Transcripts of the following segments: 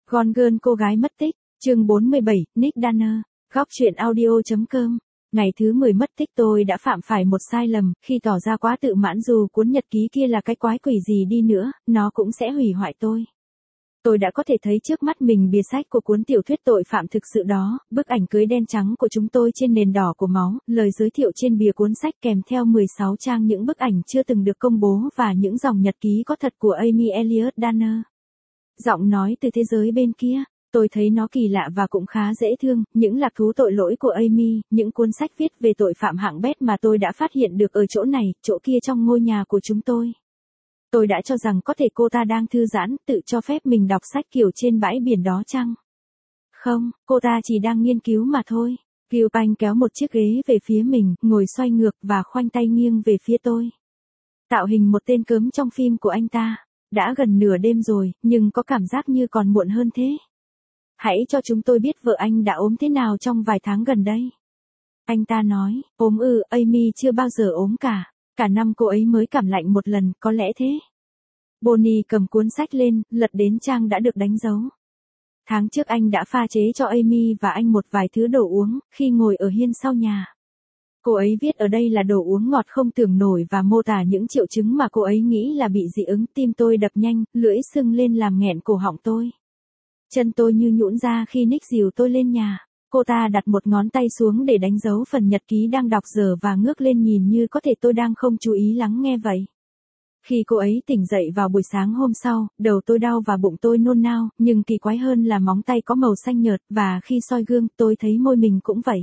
Gone Girl cô gái mất tích, chương 47, Nick Danner, góc truyện audio.com. Ngày thứ 10 mất tích tôi đã phạm phải một sai lầm, khi tỏ ra quá tự mãn dù cuốn nhật ký kia là cái quái quỷ gì đi nữa, nó cũng sẽ hủy hoại tôi. Tôi đã có thể thấy trước mắt mình bìa sách của cuốn tiểu thuyết tội phạm thực sự đó, bức ảnh cưới đen trắng của chúng tôi trên nền đỏ của máu, lời giới thiệu trên bìa cuốn sách kèm theo 16 trang những bức ảnh chưa từng được công bố và những dòng nhật ký có thật của Amy Elliott Danner. Giọng nói từ thế giới bên kia, tôi thấy nó kỳ lạ và cũng khá dễ thương, những lạc thú tội lỗi của Amy, những cuốn sách viết về tội phạm hạng bét mà tôi đã phát hiện được ở chỗ này, chỗ kia trong ngôi nhà của chúng tôi. Tôi đã cho rằng có thể cô ta đang thư giãn, tự cho phép mình đọc sách kiểu trên bãi biển đó chăng? Không, cô ta chỉ đang nghiên cứu mà thôi. Gilpanh kéo một chiếc ghế về phía mình, ngồi xoay ngược và khoanh tay nghiêng về phía tôi. Tạo hình một tên cớm trong phim của anh ta. Đã gần nửa đêm rồi, nhưng có cảm giác như còn muộn hơn thế. Hãy cho chúng tôi biết vợ anh đã ốm thế nào trong vài tháng gần đây. Anh ta nói, ốm ư, Amy chưa bao giờ ốm cả. Cả năm cô ấy mới cảm lạnh một lần, có lẽ thế. Bonnie cầm cuốn sách lên, lật đến trang đã được đánh dấu. Tháng trước anh đã pha chế cho Amy và anh một vài thứ đồ uống, khi ngồi ở hiên sau nhà. Cô ấy viết ở đây là đồ uống ngọt không tưởng nổi và mô tả những triệu chứng mà cô ấy nghĩ là bị dị ứng. Tim tôi đập nhanh, lưỡi sưng lên làm nghẹn cổ họng tôi. Chân tôi như nhũn ra khi Nick dìu tôi lên nhà. Cô ta đặt một ngón tay xuống để đánh dấu phần nhật ký đang đọc dở và ngước lên nhìn như có thể tôi đang không chú ý lắng nghe vậy. Khi cô ấy tỉnh dậy vào buổi sáng hôm sau, đầu tôi đau và bụng tôi nôn nao, nhưng kỳ quái hơn là móng tay có màu xanh nhợt và khi soi gương tôi thấy môi mình cũng vậy.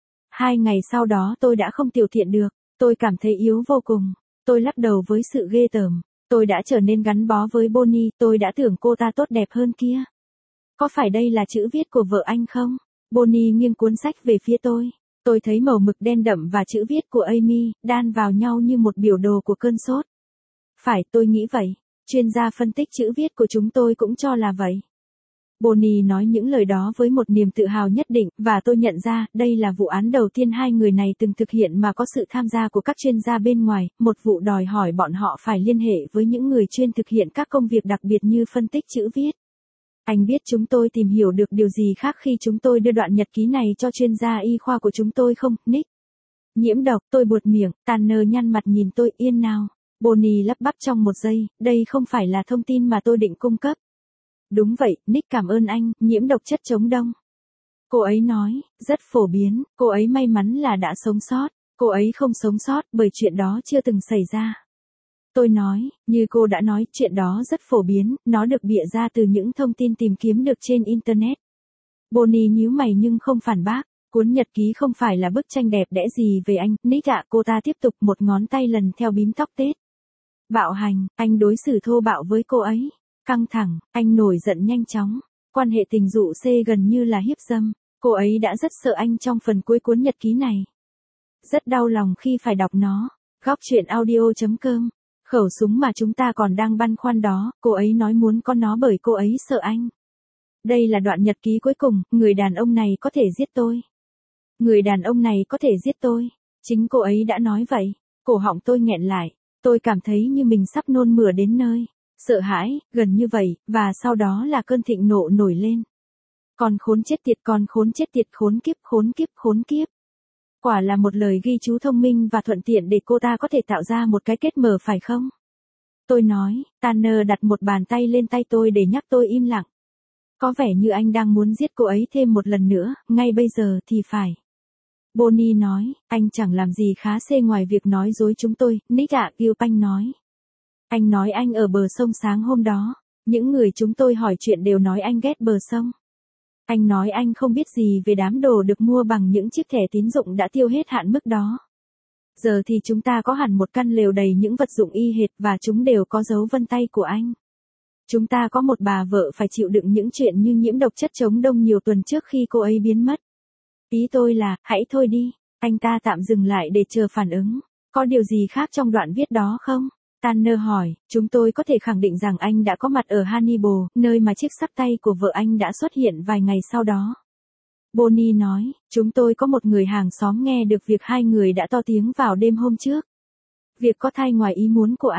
2 ngày sau đó tôi đã không tiểu thiện được, tôi cảm thấy yếu vô cùng. Tôi lắc đầu với sự ghê tởm. Tôi đã trở nên gắn bó với Bonnie, tôi đã tưởng cô ta tốt đẹp hơn kia. Có phải đây là chữ viết của vợ anh không? Bonnie nghiêng cuốn sách về phía tôi. Tôi thấy màu mực đen đậm và chữ viết của Amy, đan vào nhau như một biểu đồ của cơn sốt. Phải, tôi nghĩ vậy. Chuyên gia phân tích chữ viết của chúng tôi cũng cho là vậy. Bonnie nói những lời đó với một niềm tự hào nhất định, và tôi nhận ra, đây là vụ án đầu tiên hai người này từng thực hiện mà có sự tham gia của các chuyên gia bên ngoài, một vụ đòi hỏi bọn họ phải liên hệ với những người chuyên thực hiện các công việc đặc biệt như phân tích chữ viết. Anh biết chúng tôi tìm hiểu được điều gì khác khi chúng tôi đưa đoạn nhật ký này cho chuyên gia y khoa của chúng tôi không, Nick? Nhiễm độc, tôi buột miệng, Tanner nhăn mặt nhìn tôi, yên nào. Bonnie lắp bắp trong một giây, đây không phải là thông tin mà tôi định cung cấp. Đúng vậy, Nick cảm ơn anh, nhiễm độc chất chống đông. Cô ấy nói, rất phổ biến, cô ấy may mắn là đã sống sót, cô ấy không sống sót bởi chuyện đó chưa từng xảy ra. Tôi nói, như cô đã nói, chuyện đó rất phổ biến, nó được bịa ra từ những thông tin tìm kiếm được trên Internet. Bonnie nhíu mày nhưng không phản bác, cuốn nhật ký không phải là bức tranh đẹp đẽ gì về anh, Nick ạ, cô ta tiếp tục một ngón tay lần theo bím tóc tết. Bạo hành, anh đối xử thô bạo với cô ấy. Căng thẳng, anh nổi giận nhanh chóng. Quan hệ tình dụ C gần như là hiếp dâm. Cô ấy đã rất sợ anh trong phần cuối cuốn nhật ký này. Rất đau lòng khi phải đọc nó. Góc truyện audio.com. Khẩu súng mà chúng ta còn đang băn khoăn đó, cô ấy nói muốn có nó bởi cô ấy sợ anh. Đây là đoạn nhật ký cuối cùng, người đàn ông này có thể giết tôi. Người đàn ông này có thể giết tôi. Chính cô ấy đã nói vậy. Cổ họng tôi nghẹn lại. Tôi cảm thấy như mình sắp nôn mửa đến nơi. Sợ hãi, gần như vậy, và sau đó là cơn thịnh nộ nổi lên. Con khốn chết tiệt, con khốn chết tiệt, khốn kiếp, khốn kiếp, khốn kiếp. Quả là một lời ghi chú thông minh và thuận tiện để cô ta có thể tạo ra một cái kết mở phải không? Tôi nói, Tanner đặt một bàn tay lên tay tôi để nhắc tôi im lặng. Có vẻ như anh đang muốn giết cô ấy thêm một lần nữa, ngay bây giờ thì phải. Bonnie nói, anh chẳng làm gì khá xê ngoài việc nói dối chúng tôi, Nick ạ, Gilpanh nói. Anh nói anh ở bờ sông sáng hôm đó, những người chúng tôi hỏi chuyện đều nói anh ghét bờ sông. Anh nói anh không biết gì về đám đồ được mua bằng những chiếc thẻ tín dụng đã tiêu hết hạn mức đó. Giờ thì chúng ta có hẳn một căn lều đầy những vật dụng y hệt và chúng đều có dấu vân tay của anh. Chúng ta có một bà vợ phải chịu đựng những chuyện như nhiễm độc chất chống đông nhiều tuần trước khi cô ấy biến mất. Ý tôi là, hãy thôi đi. Anh ta tạm dừng lại để chờ phản ứng. Có điều gì khác trong đoạn viết đó không? Tanner hỏi, chúng tôi có thể khẳng định rằng anh đã có mặt ở Hannibal, nơi mà chiếc sắp tay của vợ anh đã xuất hiện vài ngày sau đó. Bonnie nói, chúng tôi có một người hàng xóm nghe được việc hai người đã to tiếng vào đêm hôm trước. Việc có thai ngoài ý muốn của anh.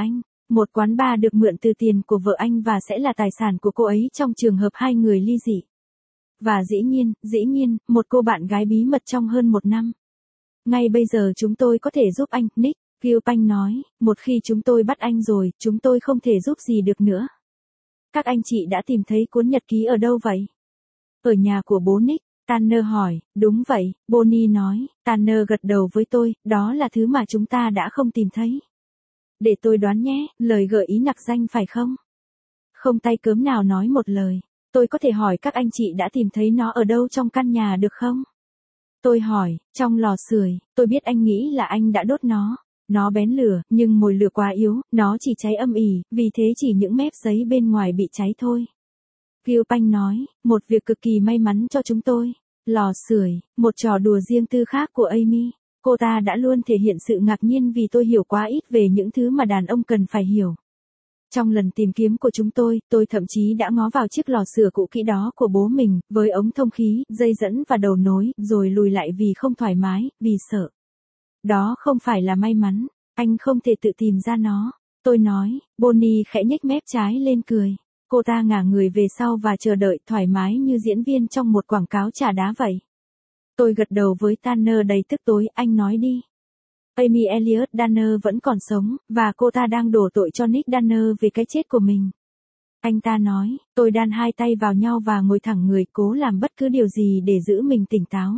Một quán bar được mượn từ tiền của vợ anh và sẽ là tài sản của cô ấy trong trường hợp hai người ly dị. Và dĩ nhiên, một cô bạn gái bí mật trong hơn một năm. Ngay bây giờ chúng tôi có thể giúp anh, Nick, Gilpin nói, một khi chúng tôi bắt anh rồi, chúng tôi không thể giúp gì được nữa. Các anh chị đã tìm thấy cuốn nhật ký ở đâu vậy? Ở nhà của bố Nick, Tanner hỏi, đúng vậy, Bonnie nói, Tanner gật đầu với tôi, đó là thứ mà chúng ta đã không tìm thấy. Để tôi đoán nhé, lời gợi ý nặc danh phải không? Không tay cớm nào nói một lời. Tôi có thể hỏi các anh chị đã tìm thấy nó ở đâu trong căn nhà được không? Tôi hỏi, trong lò sưởi, tôi biết anh nghĩ là anh đã đốt nó. Nó bén lửa, nhưng mồi lửa quá yếu, nó chỉ cháy âm ỉ, vì thế chỉ những mép giấy bên ngoài bị cháy thôi. Gilpin nói, một việc cực kỳ may mắn cho chúng tôi. Lò sưởi, một trò đùa riêng tư khác của Amy. Cô ta đã luôn thể hiện sự ngạc nhiên vì tôi hiểu quá ít về những thứ mà đàn ông cần phải hiểu. Trong lần tìm kiếm của chúng tôi thậm chí đã ngó vào chiếc lò sưởi cũ kỹ đó của bố mình, với ống thông khí, dây dẫn và đầu nối, rồi lùi lại vì không thoải mái, vì sợ. Đó không phải là may mắn, anh không thể tự tìm ra nó. Tôi nói, Bonnie khẽ nhếch mép trái lên cười. Cô ta ngả người về sau và chờ đợi thoải mái như diễn viên trong một quảng cáo trà đá vậy. Tôi gật đầu với Tanner đầy tức tối, anh nói đi. Amy Elliot Danner vẫn còn sống, và cô ta đang đổ tội cho Nick Danner về cái chết của mình. Anh ta nói, tôi đan hai tay vào nhau và ngồi thẳng người, cố làm bất cứ điều gì để giữ mình tỉnh táo.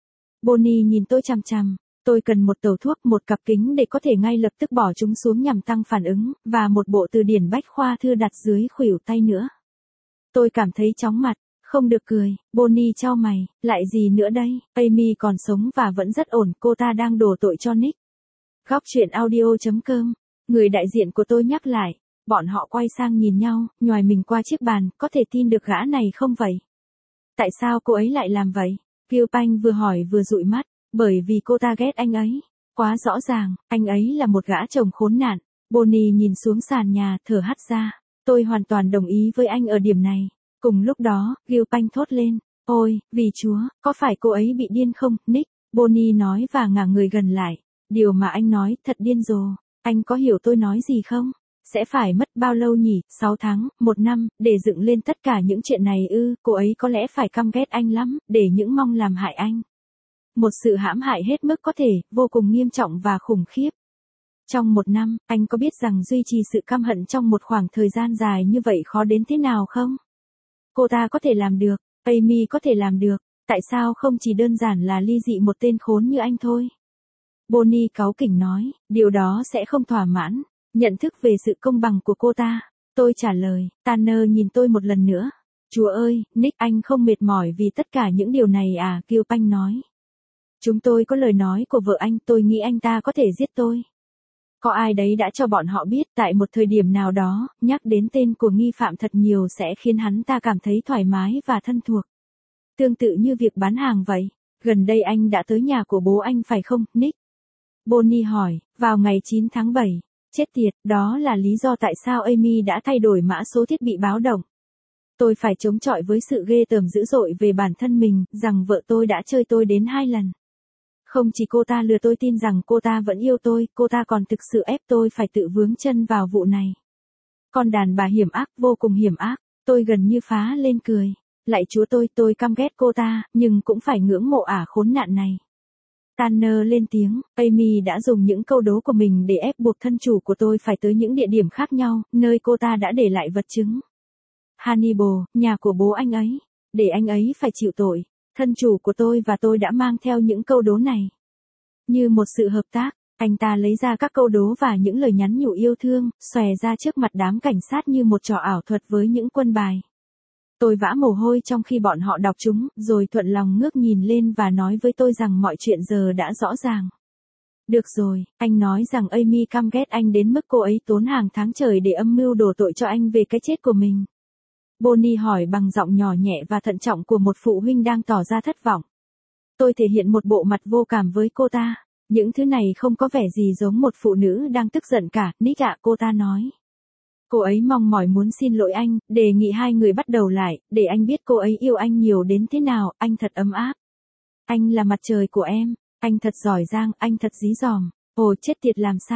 Bonnie nhìn tôi chằm chằm. Tôi cần một tàu thuốc, một cặp kính để có thể ngay lập tức bỏ chúng xuống nhằm tăng phản ứng, và một bộ từ điển bách khoa thư đặt dưới khuỷu tay nữa. Tôi cảm thấy chóng mặt. Không được cười, Bonnie chau mày, lại gì nữa đây, Amy còn sống và vẫn rất ổn, cô ta đang đổ tội cho Nick. Góc chuyện audio.com, người đại diện của tôi nhắc lại, bọn họ quay sang nhìn nhau, nhoài mình qua chiếc bàn, có thể tin được gã này không vậy? Tại sao cô ấy lại làm vậy? Gilpin vừa hỏi vừa dụi mắt, bởi vì cô ta ghét anh ấy. Quá rõ ràng, anh ấy là một gã chồng khốn nạn. Bonnie nhìn xuống sàn nhà, thở hắt ra. Tôi hoàn toàn đồng ý với anh ở điểm này. Cùng lúc đó, Gilpin thốt lên, ôi, vì Chúa, có phải cô ấy bị điên không, Nick? Bonnie nói và ngả người gần lại. Điều mà anh nói, thật điên rồ. Anh có hiểu tôi nói gì không? Sẽ phải mất bao lâu nhỉ, 6 tháng, 1 năm, để dựng lên tất cả những chuyện này ư? Cô ấy có lẽ phải căm ghét anh lắm, để những mong làm hại anh. Một sự hãm hại hết mức có thể, vô cùng nghiêm trọng và khủng khiếp. Trong 1 năm, anh có biết rằng duy trì sự căm hận trong một khoảng thời gian dài như vậy khó đến thế nào không? Cô ta có thể làm được, Amy có thể làm được, tại sao không chỉ đơn giản là ly dị một tên khốn như anh thôi? Bonnie cáu kỉnh nói, điều đó sẽ không thỏa mãn, nhận thức về sự công bằng của cô ta. Tôi trả lời, Tanner nhìn tôi một lần nữa. Chúa ơi, Nick, anh không mệt mỏi vì tất cả những điều này à, Gilpin nói. Chúng tôi có lời nói của vợ anh, tôi nghĩ anh ta có thể giết tôi. Có ai đấy đã cho bọn họ biết tại một thời điểm nào đó, nhắc đến tên của nghi phạm thật nhiều sẽ khiến hắn ta cảm thấy thoải mái và thân thuộc. Tương tự như việc bán hàng vậy. Gần đây anh đã tới nhà của bố anh phải không, Nick? Bonnie hỏi, vào ngày 9 tháng 7. Chết tiệt, đó là lý do tại sao Amy đã thay đổi mã số thiết bị báo động. Tôi phải chống chọi với sự ghê tởm dữ dội về bản thân mình, rằng vợ tôi đã chơi tôi đến 2 lần. Không chỉ cô ta lừa tôi tin rằng cô ta vẫn yêu tôi, cô ta còn thực sự ép tôi phải tự vướng chân vào vụ này. Con đàn bà hiểm ác, vô cùng hiểm ác, tôi gần như phá lên cười. Lạy Chúa, tôi căm ghét cô ta, nhưng cũng phải ngưỡng mộ ả khốn nạn này. Tanner lên tiếng, Amy đã dùng những câu đố của mình để ép buộc thân chủ của tôi phải tới những địa điểm khác nhau, nơi cô ta đã để lại vật chứng. Hannibal, nhà của bố anh ấy, để anh ấy phải chịu tội. Thân chủ của tôi và tôi đã mang theo những câu đố này. Như một sự hợp tác, anh ta lấy ra các câu đố và những lời nhắn nhủ yêu thương, xòe ra trước mặt đám cảnh sát như một trò ảo thuật với những quân bài. Tôi vã mồ hôi trong khi bọn họ đọc chúng, rồi thuận lòng ngước nhìn lên và nói với tôi rằng mọi chuyện giờ đã rõ ràng. Được rồi, anh nói rằng Amy căm ghét anh đến mức cô ấy tốn hàng tháng trời để âm mưu đổ tội cho anh về cái chết của mình. Bonnie hỏi bằng giọng nhỏ nhẹ và thận trọng của một phụ huynh đang tỏ ra thất vọng. Tôi thể hiện một bộ mặt vô cảm với cô ta. Những thứ này không có vẻ gì giống một phụ nữ đang tức giận cả, Nick ạ, cô ta nói. Cô ấy mong mỏi muốn xin lỗi anh, đề nghị hai người bắt đầu lại, để anh biết cô ấy yêu anh nhiều đến thế nào, anh thật ấm áp. Anh là mặt trời của em, anh thật giỏi giang, anh thật dí dỏm. Ồ chết tiệt làm sao?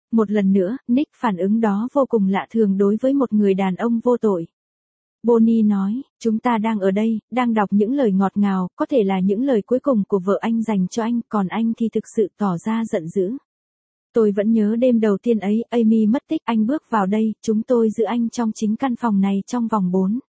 Một lần nữa, Nick phản ứng đó vô cùng lạ thường đối với một người đàn ông vô tội. Bonnie nói, chúng ta đang ở đây, đang đọc những lời ngọt ngào, có thể là những lời cuối cùng của vợ anh dành cho anh, còn anh thì thực sự tỏ ra giận dữ. Tôi vẫn nhớ đêm đầu tiên ấy, Amy mất tích, anh bước vào đây, chúng tôi giữ anh trong chính căn phòng này trong vòng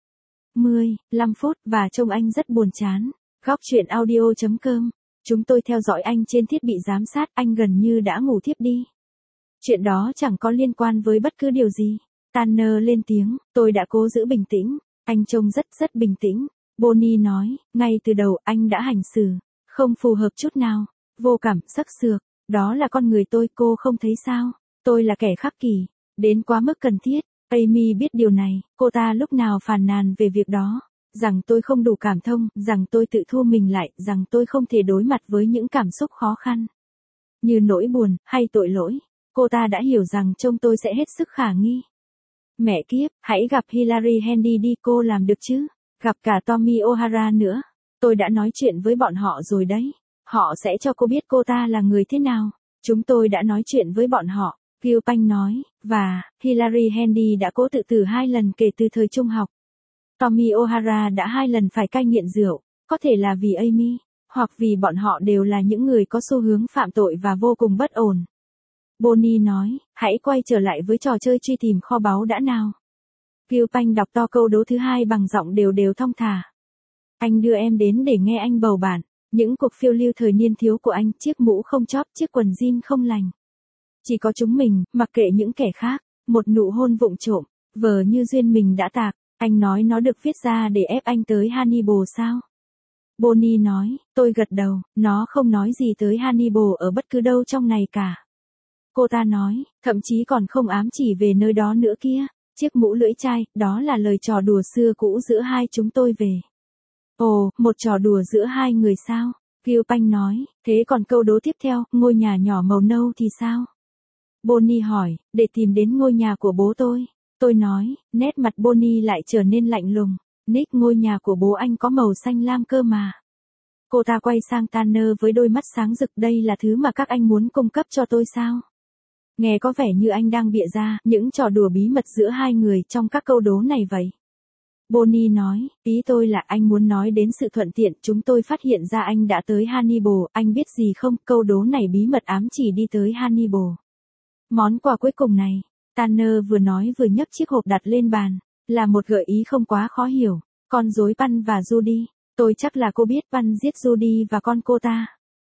45 phút, và trông anh rất buồn chán. Góc truyện audio.com. Chúng tôi theo dõi anh trên thiết bị giám sát, anh gần như đã ngủ thiếp đi. Chuyện đó chẳng có liên quan với bất cứ điều gì. Tanner lên tiếng, tôi đã cố giữ bình tĩnh, anh trông rất bình tĩnh. Bonnie nói, ngay từ đầu anh đã hành xử không phù hợp chút nào, vô cảm, sắc sược, đó là con người tôi, cô không thấy sao? Tôi là kẻ khắc kỷ, đến quá mức cần thiết. Amy biết điều này, cô ta lúc nào phàn nàn về việc đó, rằng tôi không đủ cảm thông, rằng tôi tự thu mình lại, rằng tôi không thể đối mặt với những cảm xúc khó khăn, như nỗi buồn, hay tội lỗi. Cô ta đã hiểu rằng trông tôi sẽ hết sức khả nghi. Mẹ kiếp, hãy gặp Hillary Handy đi, cô làm được chứ? Gặp cả Tommy O'Hara nữa. Tôi đã nói chuyện với bọn họ rồi đấy. Họ sẽ cho cô biết cô ta là người thế nào. Chúng tôi đã nói chuyện với bọn họ, Gilpin nói, và Hillary Handy đã cố tự tử 2 lần kể từ thời trung học. Tommy O'Hara đã 2 lần phải cai nghiện rượu, có thể là vì Amy, hoặc vì bọn họ đều là những người có xu hướng phạm tội và vô cùng bất ổn. Bonnie nói, hãy quay trở lại với trò chơi truy tìm kho báu đã nào. Gilpin đọc to câu đố thứ 2 bằng giọng đều thong thả. Anh đưa em đến để nghe anh bầu bạn. Những cuộc phiêu lưu thời niên thiếu của anh, chiếc mũ không chóp, chiếc quần jean không lành. Chỉ có chúng mình, mặc kệ những kẻ khác, một nụ hôn vụng trộm, vờ như duyên mình đã tạc. Anh nói nó được viết ra để ép anh tới Hannibal sao? Bonnie nói, tôi gật đầu, nó không nói gì tới Hannibal ở bất cứ đâu trong này cả. Cô ta nói, thậm chí còn không ám chỉ về nơi đó nữa kia. Chiếc mũ lưỡi chai, đó là lời trò đùa xưa cũ giữa hai chúng tôi về. Ồ, một trò đùa giữa hai người sao? Gilpin nói, thế còn câu đố tiếp theo, ngôi nhà nhỏ màu nâu thì sao? Bonnie hỏi, để tìm đến ngôi nhà của bố tôi. Tôi nói, nét mặt Bonnie lại trở nên lạnh lùng. Nick, ngôi nhà của bố anh có màu xanh lam cơ mà. Cô ta quay sang Tanner với đôi mắt sáng rực, đây là thứ mà các anh muốn cung cấp cho tôi sao? Nghe có vẻ như anh đang bịa ra những trò đùa bí mật giữa hai người trong các câu đố này vậy. Bonnie nói, ý tôi là anh muốn nói đến sự thuận tiện, chúng tôi phát hiện ra anh đã tới Hannibal, anh biết gì không, câu đố này bí mật ám chỉ đi tới Hannibal. Món quà cuối cùng này, Tanner vừa nói vừa nhấc chiếc hộp đặt lên bàn, là một gợi ý không quá khó hiểu, con rối Pan và Judy, tôi chắc là cô biết Pan giết Judy và con cô ta.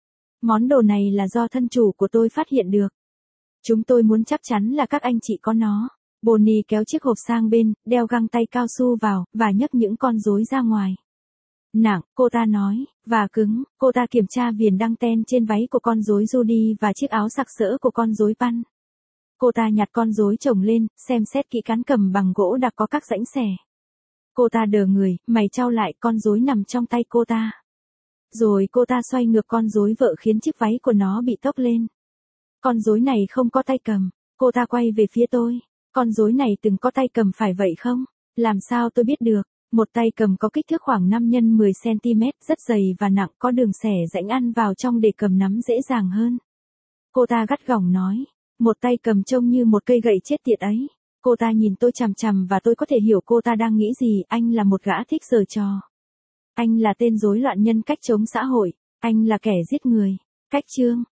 Món đồ này là do thân chủ của tôi phát hiện được. Chúng tôi muốn chắc chắn là các anh chị có nó. Bonnie kéo chiếc hộp sang bên, đeo găng tay cao su vào, và nhấc những con rối ra ngoài. Nặng, cô ta nói, và cứng, cô ta kiểm tra viền đăng ten trên váy của con rối Judy và chiếc áo sặc sỡ của con rối Pan. Cô ta nhặt con rối chồng lên, xem xét kỹ cán cầm bằng gỗ đặc có các rãnh xẻ. Cô ta đờ người, mày chau lại, con rối nằm trong tay cô ta. Rồi cô ta xoay ngược con rối vợ khiến chiếc váy của nó bị tốc lên. Con rối này không có tay cầm. Cô ta quay về phía tôi. Con rối này từng có tay cầm phải vậy không? Làm sao tôi biết được? Một tay cầm có kích thước khoảng 5 x 10 cm, rất dày và nặng, có đường xẻ rãnh ăn vào trong để cầm nắm dễ dàng hơn. Cô ta gắt gỏng nói. Một tay cầm trông như một cây gậy chết tiệt ấy. Cô ta nhìn tôi chằm chằm và tôi có thể hiểu cô ta đang nghĩ gì. Anh là một gã thích giở trò. Anh là tên rối loạn nhân cách chống xã hội. Anh là kẻ giết người. Cách chương.